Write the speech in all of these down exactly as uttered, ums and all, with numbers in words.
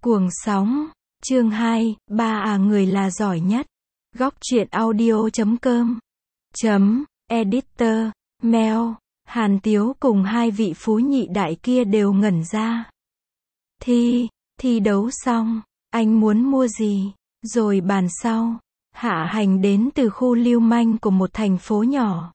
Cuồng sóng, chương hai, ba à người là giỏi nhất. Góc truyện audio chấm com. Chấm, editor, mail, Hàn Tiếu cùng hai vị phú nhị đại kia đều ngẩn ra. Thi, thi đấu xong, anh muốn mua gì? Rồi bàn sau. Hạ Hành đến từ khu lưu manh của một thành phố nhỏ.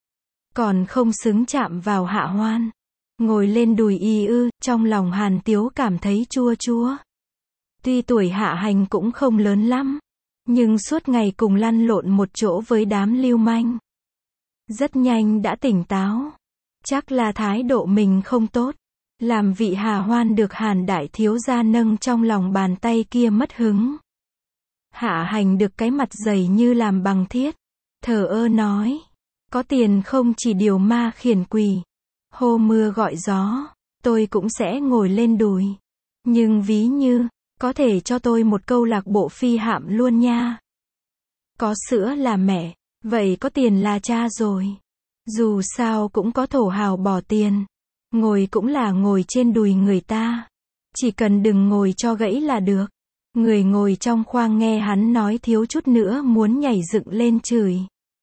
Còn không xứng chạm vào Hạ Hoan. Ngồi lên đùi y ư, trong lòng Hàn Tiếu cảm thấy chua chua. Tuy tuổi Hạ Hành cũng không lớn lắm, nhưng suốt ngày cùng lăn lộn một chỗ với đám lưu manh. Rất nhanh đã tỉnh táo. Chắc là thái độ mình không tốt, làm vị Hà Hoan được Hàn đại thiếu gia nâng trong lòng bàn tay kia mất hứng. Hạ Hành được cái mặt dày như làm bằng thiết, thờ ơ nói, có tiền không chỉ điều ma khiển quỷ, hô mưa gọi gió, tôi cũng sẽ ngồi lên đùi. Nhưng ví như, có thể cho tôi một câu lạc bộ phi hạm luôn nha. Có sữa là mẹ, vậy có tiền là cha rồi. Dù sao cũng có thổ hào bỏ tiền. Ngồi cũng là ngồi trên đùi người ta. Chỉ cần đừng ngồi cho gãy là được. Người ngồi trong khoang nghe hắn nói thiếu chút nữa muốn nhảy dựng lên chửi.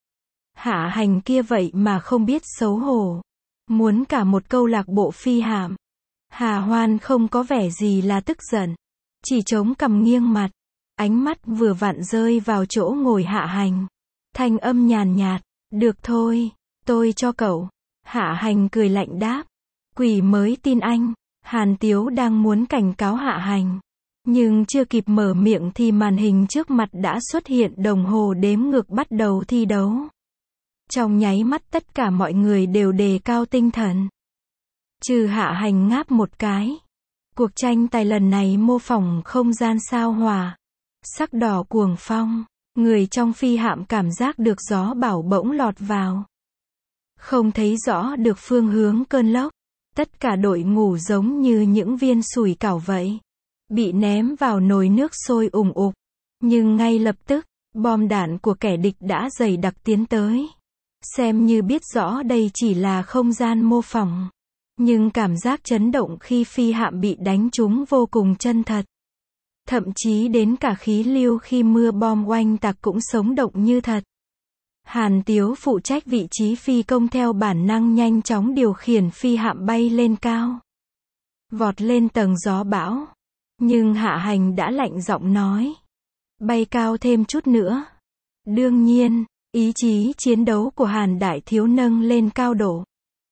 Hạ Hành kia vậy mà không biết xấu hổ. Muốn cả một câu lạc bộ phi hạm. Hà Hoan không có vẻ gì là tức giận. Chỉ chống cằm nghiêng mặt. Ánh mắt vừa vặn rơi vào chỗ ngồi Hạ Hành. Thanh âm nhàn nhạt. Được thôi, tôi cho cậu. Hạ Hành cười lạnh đáp. Quỷ mới tin anh. Hàn Tiếu đang muốn cảnh cáo Hạ Hành. Nhưng chưa kịp mở miệng thì màn hình trước mặt đã xuất hiện đồng hồ đếm ngược bắt đầu thi đấu. Trong nháy mắt tất cả mọi người đều đề cao tinh thần. Trừ Hạ Hành ngáp một cái. Cuộc tranh tài lần này mô phỏng không gian sao hỏa. Sắc đỏ cuồng phong. Người trong phi hạm cảm giác được gió bảo bỗng lọt vào. Không thấy rõ được phương hướng cơn lốc. Tất cả đội ngũ giống như những viên sủi cảo vậy. Bị ném vào nồi nước sôi ùng ục. Nhưng ngay lập tức, bom đạn của kẻ địch đã dày đặc tiến tới. Xem như biết rõ đây chỉ là không gian mô phỏng. Nhưng cảm giác chấn động khi phi hạm bị đánh trúng vô cùng chân thật. Thậm chí đến cả khí lưu khi mưa bom oanh tạc cũng sống động như thật. Hàn Tiếu phụ trách vị trí phi công theo bản năng nhanh chóng điều khiển phi hạm bay lên cao. Vọt lên tầng gió bão. Nhưng Hạ Hành đã lạnh giọng nói. Bay cao thêm chút nữa. Đương nhiên, ý chí chiến đấu của Hàn đại thiếu nâng lên cao độ.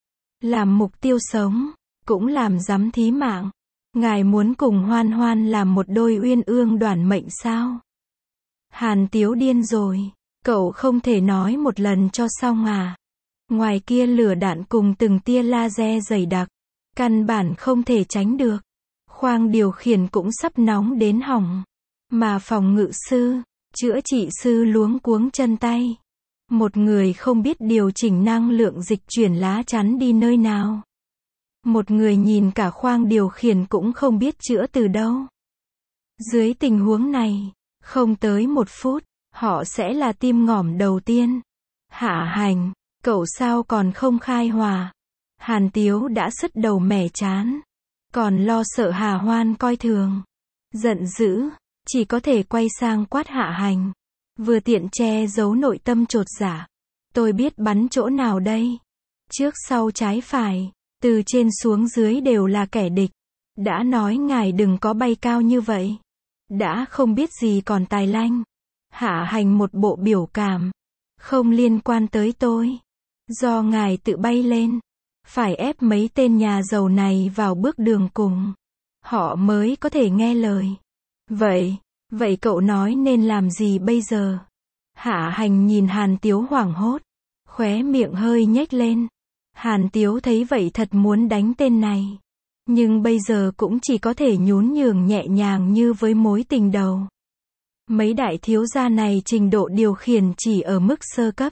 Làm mục tiêu sống, cũng làm giám thí mạng. Ngài muốn cùng Hoan Hoan làm một đôi uyên ương đoản mệnh sao? Hàn Tiếu điên rồi. Cậu không thể nói một lần cho xong à? Ngoài kia lửa đạn cùng từng tia laser dày đặc. Căn bản không thể tránh được. Khoang điều khiển cũng sắp nóng đến hỏng. Mà phòng ngự sư, chữa trị sư luống cuống chân tay. Một người không biết điều chỉnh năng lượng dịch chuyển lá chắn đi nơi nào. Một người nhìn cả khoang điều khiển cũng không biết chữa từ đâu. Dưới tình huống này, không tới một phút, họ sẽ là tim ngỏm đầu tiên. Hạ Hành, cậu sao còn không khai hòa? Hàn Tiếu đã sứt đầu mẻ chán. Còn lo sợ Hà Hoan coi thường. Giận dữ, chỉ có thể quay sang quát Hạ Hành. Vừa tiện che giấu nội tâm chột dạ. Tôi biết bắn chỗ nào đây? Trước sau trái phải, từ trên xuống dưới đều là kẻ địch. Đã nói ngài đừng có bay cao như vậy. Đã không biết gì còn tài lanh. Hạ Hành một bộ biểu cảm. Không liên quan tới tôi. Do ngài tự bay lên. Phải ép mấy tên nhà giàu này vào bước đường cùng. Họ mới có thể nghe lời. Vậy, vậy cậu nói nên làm gì bây giờ? Hạ Hành nhìn Hàn Tiếu hoảng hốt. Khóe miệng hơi nhếch lên. Hàn Tiếu thấy vậy thật muốn đánh tên này. Nhưng bây giờ cũng chỉ có thể nhún nhường nhẹ nhàng như với mối tình đầu. Mấy đại thiếu gia này trình độ điều khiển chỉ ở mức sơ cấp.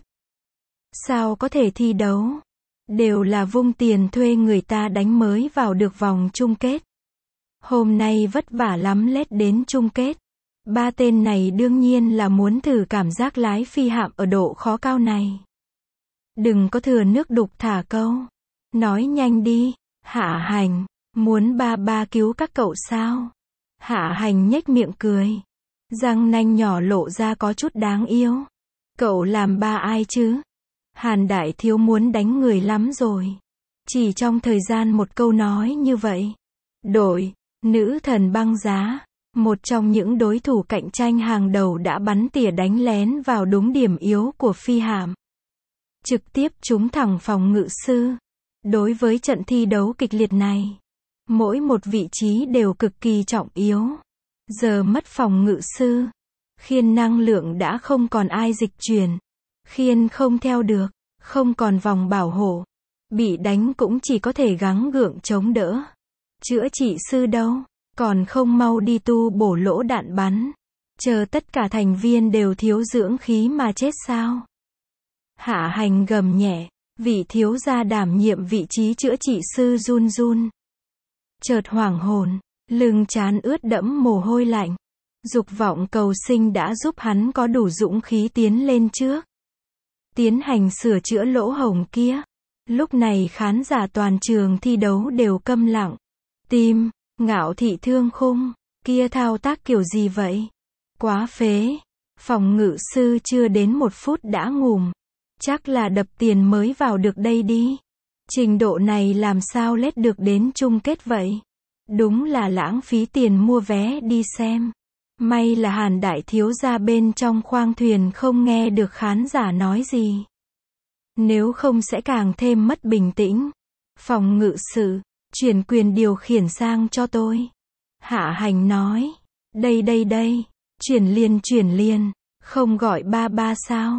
Sao có thể thi đấu? Đều là vung tiền thuê người ta đánh mới vào được vòng chung kết. Hôm nay vất vả lắm lết đến chung kết. Ba tên này đương nhiên là muốn thử cảm giác lái phi hạm ở độ khó cao này. Đừng có thừa nước đục thả câu. Nói nhanh đi, Hạ Hành, muốn ba ba cứu các cậu sao? Hạ Hành nhếch miệng cười. Răng nanh nhỏ lộ ra có chút đáng yêu. Cậu làm ba ai chứ? Hàn đại thiếu muốn đánh người lắm rồi. Chỉ trong thời gian một câu nói như vậy. Đội, nữ thần băng giá, một trong những đối thủ cạnh tranh hàng đầu đã bắn tỉa đánh lén vào đúng điểm yếu của phi hạm. Trực tiếp trúng thẳng phòng ngự sư. Đối với trận thi đấu kịch liệt này, mỗi một vị trí đều cực kỳ trọng yếu. Giờ mất phòng ngự sư, khiên năng lượng đã không còn ai dịch chuyển. Khiên không theo được, không còn vòng bảo hộ. Bị đánh cũng chỉ có thể gắng gượng chống đỡ. Chữa trị sư đâu? Còn không mau đi tu bổ lỗ đạn bắn. Chờ tất cả thành viên đều thiếu dưỡng khí mà chết sao? Hạ Hành gầm nhẹ. Vị thiếu gia đảm nhiệm vị trí chữa trị sư run run. Chợt hoảng hồn, lưng trán ướt đẫm mồ hôi lạnh. Dục vọng cầu sinh đã giúp hắn có đủ dũng khí tiến lên trước. Tiến hành sửa chữa lỗ hổng kia. Lúc này khán giả toàn trường thi đấu đều câm lặng. Tim, Ngạo Thị Thương Khung, kia thao tác kiểu gì vậy? Quá phế. Phòng ngự sư chưa đến một phút đã ngủm. Chắc là đập tiền mới vào được đây đi. Trình độ này làm sao lết được đến chung kết vậy? Đúng là lãng phí tiền mua vé đi xem. May là Hàn đại thiếu gia bên trong khoang thuyền không nghe được khán giả nói gì. Nếu không sẽ càng thêm mất bình tĩnh. Phòng ngự sự, chuyển quyền điều khiển sang cho tôi. Hạ Hành nói. Đây đây đây, chuyển liền chuyển liền, không gọi ba ba sao?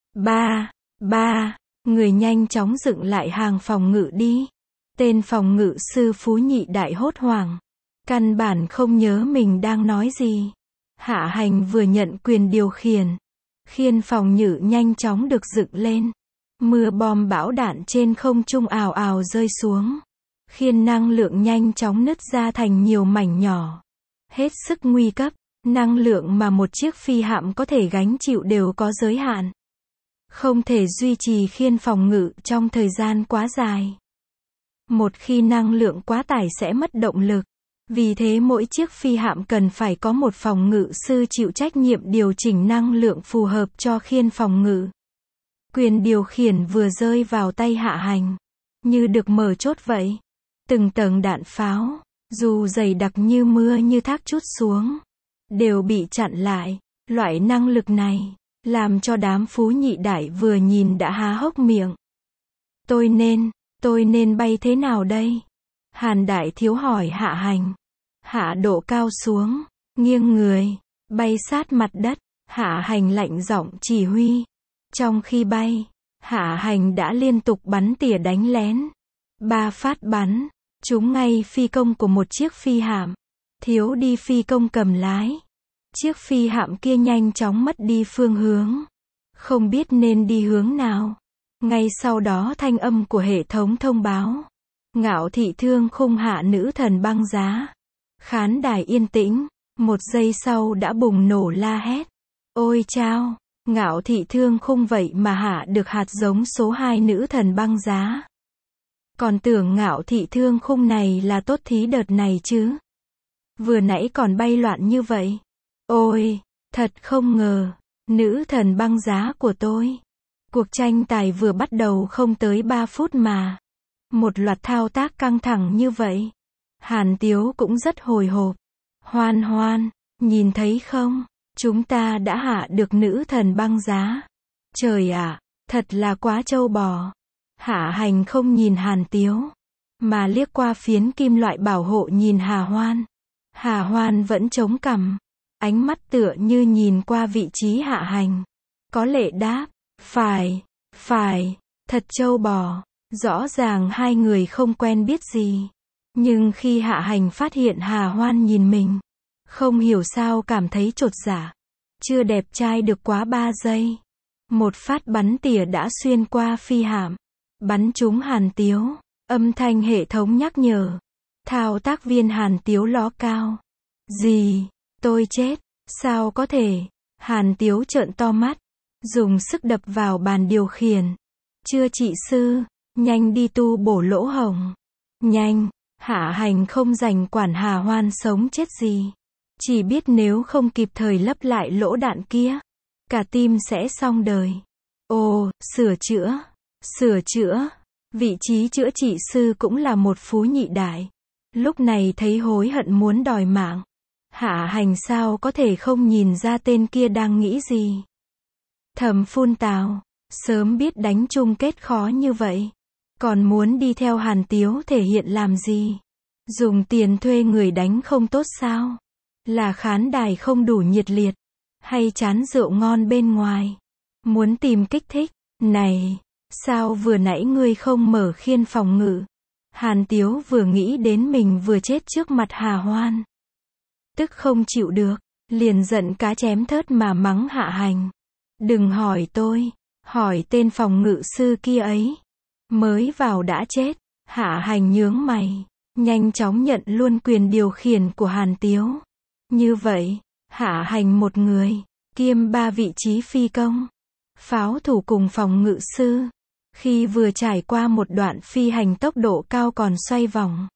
Ba, ba, người nhanh chóng dựng lại hàng phòng ngự đi. Tên phòng ngự sư Phú Nhị Đại hốt hoảng. Căn bản không nhớ mình đang nói gì. Hạ Hành vừa nhận quyền điều khiển. Khiên phòng nhự nhanh chóng được dựng lên. Mưa bom bão đạn trên không trung ào ào rơi xuống. Khiên năng lượng nhanh chóng nứt ra thành nhiều mảnh nhỏ. Hết sức nguy cấp, năng lượng mà một chiếc phi hạm có thể gánh chịu đều có giới hạn. Không thể duy trì khiên phòng ngự trong thời gian quá dài. Một khi năng lượng quá tải sẽ mất động lực. Vì thế mỗi chiếc phi hạm cần phải có một phòng ngự sư chịu trách nhiệm điều chỉnh năng lượng phù hợp cho khiên phòng ngự. Quyền điều khiển vừa rơi vào tay Hạ Hành. Như được mở chốt vậy. Từng tầng đạn pháo, dù dày đặc như mưa như thác trút xuống, đều bị chặn lại. Loại năng lực này, làm cho đám Phú Nhị Đại vừa nhìn đã há hốc miệng. Tôi nên, tôi nên bay thế nào đây? Hàn đại thiếu hỏi Hạ Hành. Hạ độ cao xuống, nghiêng người, bay sát mặt đất. Hạ Hành lạnh giọng chỉ huy. Trong khi bay, Hạ Hành đã liên tục bắn tỉa đánh lén. Ba phát bắn, trúng ngay phi công của một chiếc phi hạm. Thiếu đi phi công cầm lái. Chiếc phi hạm kia nhanh chóng mất đi phương hướng. Không biết nên đi hướng nào. Ngay sau đó thanh âm của hệ thống thông báo. Ngạo Thị Thương Khung hạ nữ thần băng giá. Khán đài yên tĩnh. Một giây sau đã bùng nổ la hét. Ôi chao, Ngạo Thị Thương Khung vậy mà hạ được hạt giống số hai nữ thần băng giá. Còn tưởng Ngạo Thị Thương Khung này là tốt thí đợt này chứ. Vừa nãy còn bay loạn như vậy. Ôi, thật không ngờ, nữ thần băng giá của tôi. Cuộc tranh tài vừa bắt đầu không tới ba phút mà. Một loạt thao tác căng thẳng như vậy. Hàn Tiếu cũng rất hồi hộp. Hoan Hoan, nhìn thấy không? Chúng ta đã hạ được nữ thần băng giá. Trời ạ, thật là quá trâu bò. Hạ Hành không nhìn Hàn Tiếu, mà liếc qua phiến kim loại bảo hộ nhìn Hà Hoan. Hà Hoan vẫn chống cằm, ánh mắt tựa như nhìn qua vị trí Hạ Hành. Có lệ đáp, phải, phải, thật trâu bò. Rõ ràng hai người không quen biết gì. Nhưng khi Hạ Hành phát hiện Hà Hoan nhìn mình, không hiểu sao cảm thấy chột dạ. Chưa đẹp trai được quá ba giây. Một phát bắn tỉa đã xuyên qua phi hạm. Bắn trúng Hàn Tiếu. Âm thanh hệ thống nhắc nhở. Thao tác viên Hàn Tiếu ló cao. Gì? Tôi chết. Sao có thể? Hàn Tiếu trợn to mắt. Dùng sức đập vào bàn điều khiển. Chưa trị sư. Nhanh đi tu bổ lỗ hổng. Nhanh. Hạ Hành không dành quản Hà Hoan sống chết gì. Chỉ biết nếu không kịp thời lấp lại lỗ đạn kia, cả team sẽ xong đời. Ồ, sửa chữa, sửa chữa. Vị trí chữa trị sư cũng là một phú nhị đại. Lúc này thấy hối hận muốn đòi mạng. Hạ Hành sao có thể không nhìn ra tên kia đang nghĩ gì. Thầm phun tào, sớm biết đánh chung kết khó như vậy. Còn muốn đi theo Hàn Tiếu thể hiện làm gì? Dùng tiền thuê người đánh không tốt sao? Là khán đài không đủ nhiệt liệt? Hay chán rượu ngon bên ngoài? Muốn tìm kích thích? Này, sao vừa nãy ngươi không mở khiên phòng ngự? Hàn Tiếu vừa nghĩ đến mình vừa chết trước mặt Hà Hoan. Tức không chịu được, liền giận cá chém thớt mà mắng Hạ Hành. Đừng hỏi tôi, hỏi tên phòng ngự sư kia ấy. Mới vào đã chết. Hạ Hành nhướng mày, nhanh chóng nhận luôn quyền điều khiển của Hàn Tiếu. Như vậy, Hạ Hành một người, kiêm ba vị trí phi công, pháo thủ cùng phòng ngự sư. Khi vừa trải qua một đoạn phi hành tốc độ cao còn xoay vòng.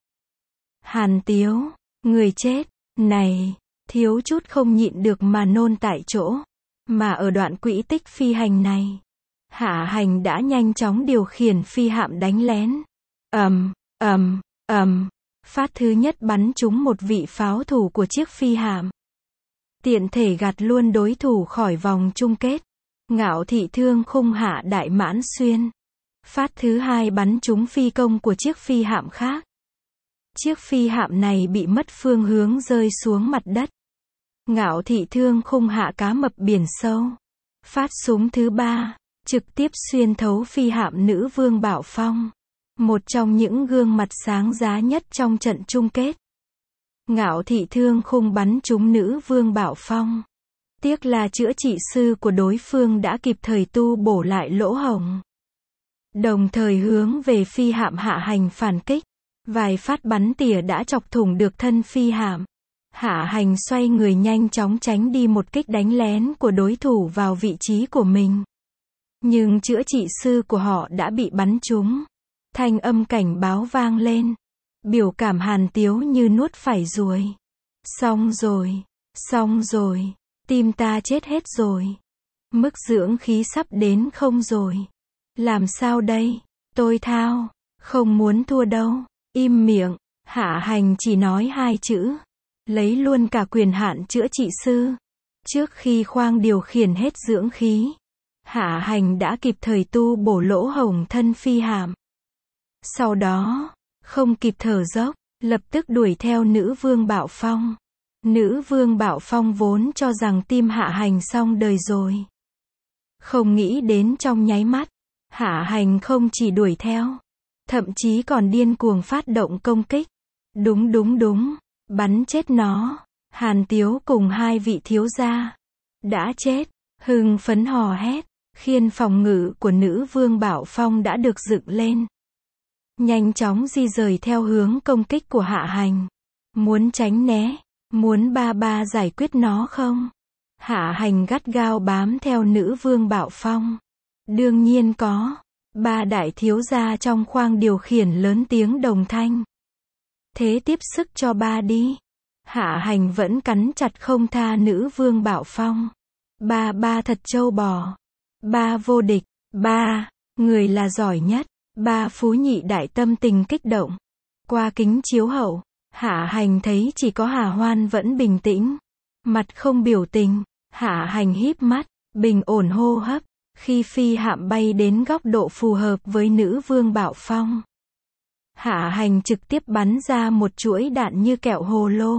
Hàn Tiếu, người chết, này, thiếu chút không nhịn được mà nôn tại chỗ. Mà ở đoạn quỹ tích phi hành này, Hạ Hành đã nhanh chóng điều khiển phi hạm đánh lén. Ầm, ầm, ầm, phát thứ nhất bắn trúng một vị pháo thủ của chiếc phi hạm. Tiện thể gạt luôn đối thủ khỏi vòng chung kết. Ngạo Thị thương khung Hạ Đại Mãn Xuyên. Phát thứ hai bắn trúng phi công của chiếc phi hạm khác. Chiếc phi hạm này bị mất phương hướng rơi xuống mặt đất. Ngạo Thị thương khung Hạ Cá Mập Biển Sâu. Phát súng thứ ba, trực tiếp xuyên thấu phi hạm Nữ Vương Bảo Phong. Một trong những gương mặt sáng giá nhất trong trận chung kết. Ngạo Thị thương khung bắn trúng Nữ Vương Bảo Phong. Tiếc là chữa trị sư của đối phương đã kịp thời tu bổ lại lỗ hổng. Đồng thời hướng về phi hạm Hạ Hành phản kích. Vài phát bắn tỉa đã chọc thủng được thân phi hạm. Hạ Hành xoay người nhanh chóng tránh đi một kích đánh lén của đối thủ vào vị trí của mình. Nhưng chữa trị sư của họ đã bị bắn trúng. Thanh âm cảnh báo vang lên. Biểu cảm Hàn Tiếu như nuốt phải ruồi. Xong rồi, xong rồi, tim ta chết hết rồi. Mức dưỡng khí sắp đến không rồi. Làm sao đây? Tôi thao, không muốn thua đâu. Im miệng. Hạ Hành chỉ nói hai chữ. Lấy luôn cả quyền hạn chữa trị sư. Trước khi khoang điều khiển hết dưỡng khí, Hạ Hành đã kịp thời tu bổ lỗ hổng thân phi hạm. Sau đó, không kịp thở dốc, lập tức đuổi theo Nữ Vương Bảo Phong. Nữ Vương Bảo Phong vốn cho rằng tim Hạ Hành xong đời rồi. Không nghĩ đến trong nháy mắt, Hạ Hành không chỉ đuổi theo, thậm chí còn điên cuồng phát động công kích. Đúng đúng đúng, bắn chết nó. Hàn Tiếu cùng hai vị thiếu gia đã chết, hưng phấn hò hét. Khiên phòng ngự của Nữ Vương Bảo Phong đã được dựng lên. Nhanh chóng di rời theo hướng công kích của Hạ Hành. Muốn tránh né, muốn ba ba giải quyết nó không? Hạ Hành gắt gao bám theo Nữ Vương Bảo Phong. Đương nhiên có. Ba đại thiếu gia trong khoang điều khiển lớn tiếng đồng thanh. Thế tiếp sức cho ba đi. Hạ Hành vẫn cắn chặt không tha Nữ Vương Bảo Phong. Ba ba thật trâu bò. Ba vô địch. Ba, người là giỏi nhất. Ba phú nhị đại tâm tình kích động. Qua kính chiếu hậu, Hạ Hành thấy chỉ có Hà Hoan vẫn bình tĩnh. Mặt không biểu tình. Hạ Hành híp mắt, bình ổn hô hấp. Khi phi hạm bay đến góc độ phù hợp với Nữ Vương Bảo Phong, Hạ Hành trực tiếp bắn ra một chuỗi đạn như kẹo hồ lô.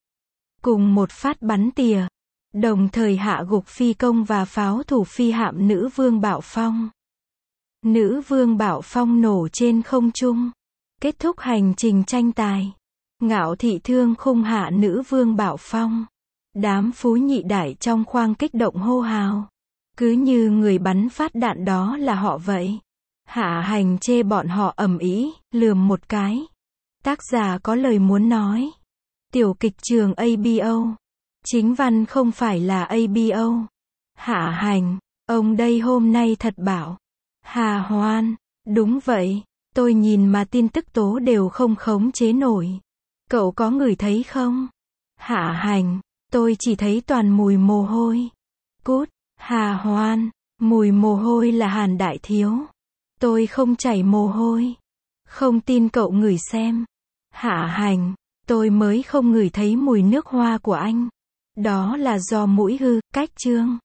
Cùng một phát bắn tỉa, đồng thời hạ gục phi công và pháo thủ phi hạm Nữ Vương Bảo Phong. Nữ Vương Bảo Phong nổ trên không trung. Kết thúc hành trình tranh tài. Ngạo Thị thương khung hạ Nữ Vương Bảo Phong. Đám phú nhị đại trong khoang kích động hô hào. Cứ như người bắn phát đạn đó là họ vậy. Hạ Hành chê bọn họ ầm ĩ, lườm một cái. Tác giả có lời muốn nói. Tiểu kịch trường a bê o. Chính văn không phải là a bê o. Hạ Hành, ông đây hôm nay thật bảo. Hà Hoan, đúng vậy, tôi nhìn mà tin tức tố đều không khống chế nổi. Cậu có ngửi thấy không? Hạ Hành, Tôi chỉ thấy toàn mùi mồ hôi. Cút. Hà Hoan. Mùi mồ hôi là Hàn đại thiếu. Tôi không chảy mồ hôi. Không tin cậu ngửi xem. Hạ Hành. Tôi mới không ngửi thấy mùi nước hoa của anh. Đó là do mũi hư. Cách chương.